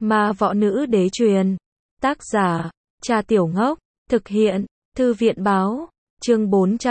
Ma Võ Nữ Đế truyền. Tác giả, Cha Tiểu Ngốc. Thực hiện, Thư viện Báo. Chương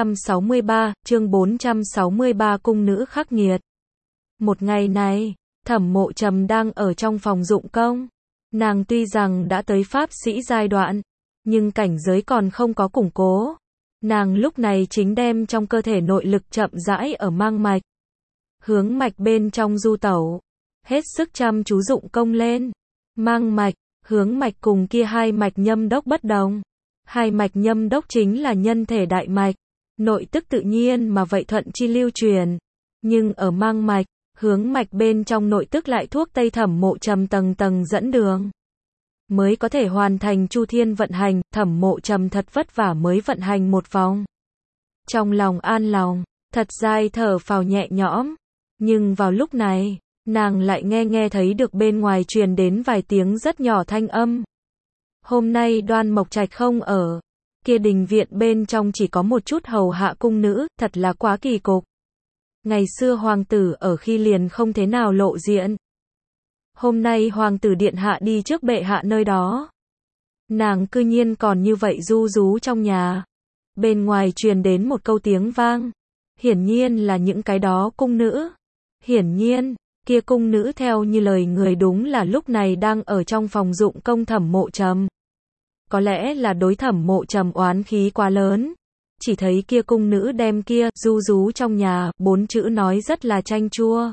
463, Cung Nữ Khắc Nghiệt. Một ngày này, Thẩm Mộ Trầm đang ở trong phòng dụng công. Nàng tuy rằng đã tới pháp sĩ giai đoạn, nhưng cảnh giới còn không có củng cố. Nàng lúc này chính đem trong cơ thể nội lực chậm rãi ở mang mạch. Hướng mạch bên trong du tẩu. Hết sức chăm chú dụng công lên. Mang mạch, hướng mạch cùng kia hai mạch nhâm đốc bất đồng. Hai mạch nhâm đốc chính là nhân thể đại mạch. Nội tức tự nhiên mà vậy thuận chi lưu truyền. Nhưng ở mang mạch, hướng mạch bên trong nội tức lại thuốc tây Thẩm Mộ Trầm tầng tầng dẫn đường. Mới có thể hoàn thành chu thiên vận hành, Thẩm Mộ Trầm thật vất vả mới vận hành một vòng. Trong lòng an lòng, thật dài thở phào nhẹ nhõm. Nhưng vào lúc này, nàng lại nghe thấy được bên ngoài truyền đến vài tiếng rất nhỏ thanh âm. Hôm nay Đoan Mộc Trạch không ở. Kia đình viện bên trong chỉ có một chút hầu hạ cung nữ, thật là quá kỳ cục. Ngày xưa hoàng tử ở khi liền không thế nào lộ diện. Hôm nay hoàng tử điện hạ đi trước bệ hạ nơi đó. Nàng cư nhiên còn như vậy ru rú trong nhà. Bên ngoài truyền đến một câu tiếng vang. Hiển nhiên là những cái đó cung nữ. Hiển nhiên, kia cung nữ theo như lời người đúng là lúc này đang ở trong phòng dụng công Thẩm Mộ Trầm. Có lẽ là đối Thẩm Mộ Trầm oán khí quá lớn. Chỉ thấy kia cung nữ đem kia ru rú trong nhà, 4 chữ nói rất là chanh chua.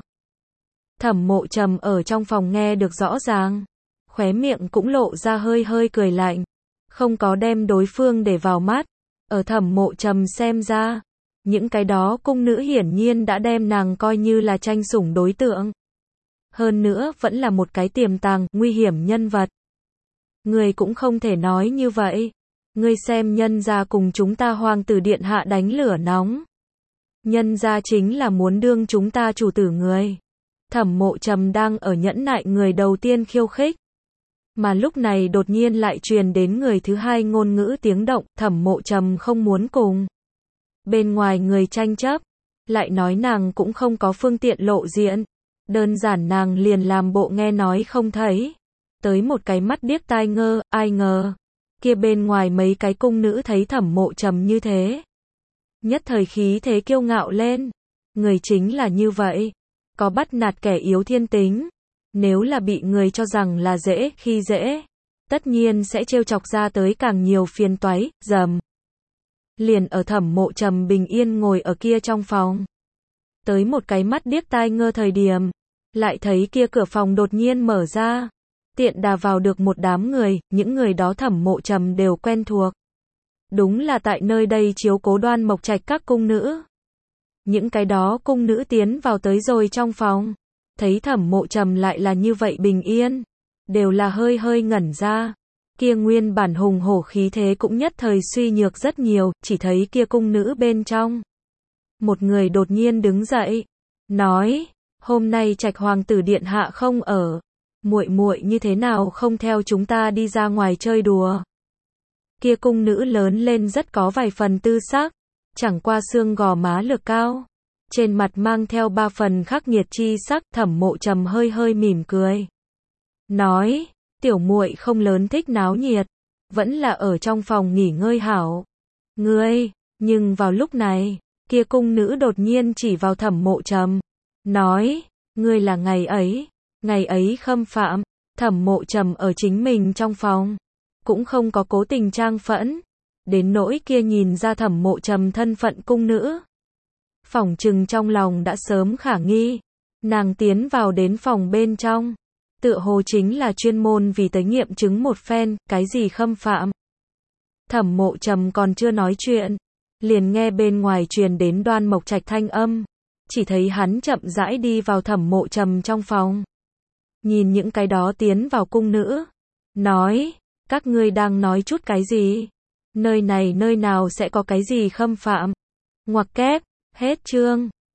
Thẩm Mộ Trầm ở trong phòng nghe được rõ ràng, khóe miệng cũng lộ ra hơi hơi cười lạnh, không có đem đối phương để vào mắt. Ở Thẩm Mộ Trầm xem ra, những cái đó cung nữ hiển nhiên đã đem nàng coi như là tranh sủng đối tượng. Hơn nữa vẫn là một cái tiềm tàng, nguy hiểm nhân vật. Người cũng không thể nói như vậy. Ngươi xem nhân gia cùng chúng ta hoàng tử điện hạ đánh lửa nóng. Nhân gia chính là muốn đương chúng ta chủ tử người. Thẩm Mộ Trầm đang ở nhẫn nại người đầu tiên khiêu khích. Mà lúc này đột nhiên lại truyền đến người thứ hai ngôn ngữ tiếng động, Thẩm Mộ Trầm không muốn cùng bên ngoài người tranh chấp. Lại nói nàng cũng không có phương tiện lộ diện. Đơn giản nàng liền làm bộ nghe nói không thấy. Tới một cái mắt điếc tai ngơ, ai ngờ. Kia bên ngoài mấy cái cung nữ thấy Thẩm Mộ Trầm như thế. Nhất thời khí thế kiêu ngạo lên. Người chính là như vậy. Có bắt nạt kẻ yếu thiên tính. Nếu là bị người cho rằng là dễ khi dễ. Tất nhiên sẽ trêu chọc ra tới càng nhiều phiền toái, dầm. Liền ở Thẩm Mộ Trầm bình yên ngồi ở kia trong phòng. Tới một cái mắt điếc tai ngơ thời điểm. Lại thấy kia cửa phòng đột nhiên mở ra. Tiện đà vào được một đám người, những người đó Thẩm Mộ Trầm đều quen thuộc. Đúng là tại nơi đây chiếu cố Đoan Mộc Trạch các cung nữ. Những cái đó cung nữ tiến vào tới rồi trong phòng. Thấy Thẩm Mộ Trầm lại là như vậy bình yên. Đều là hơi hơi ngẩn ra. Kia nguyên bản hùng hổ khí thế cũng nhất thời suy nhược rất nhiều, chỉ thấy kia cung nữ bên trong. Một người đột nhiên đứng dậy. Nói, hôm nay Trạch hoàng tử điện hạ không ở. Muội muội như thế nào không theo chúng ta đi ra ngoài chơi đùa. Kia cung nữ lớn lên rất có vài phần tư sắc, chẳng qua xương gò má lược cao, trên mặt mang theo 3 phần khắc nghiệt chi sắc. Thẩm Mộ Trầm hơi hơi mỉm cười, nói, tiểu muội không lớn thích náo nhiệt, vẫn là ở trong phòng nghỉ ngơi hảo. Ngươi, nhưng vào lúc này, kia cung nữ đột nhiên chỉ vào Thẩm Mộ Trầm, nói, ngươi là ngày ấy khâm phạm. Thẩm Mộ Trầm ở chính mình trong phòng, cũng không có cố tình trang phẫn, đến nỗi kia nhìn ra Thẩm Mộ Trầm thân phận cung nữ. Phỏng chừng trong lòng đã sớm khả nghi, nàng tiến vào đến phòng bên trong, tựa hồ chính là chuyên môn vì tới nghiệm chứng một phen, cái gì khâm phạm. Thẩm Mộ Trầm còn chưa nói chuyện, liền nghe bên ngoài truyền đến Đoan Mộc Trạch thanh âm, chỉ thấy hắn chậm rãi đi vào Thẩm Mộ Trầm trong phòng. Nhìn những cái đó tiến vào cung nữ, nói, các ngươi đang nói chút cái gì? Nơi này nơi nào sẽ có cái gì khâm phạm? Ngoặc kép, hết chương.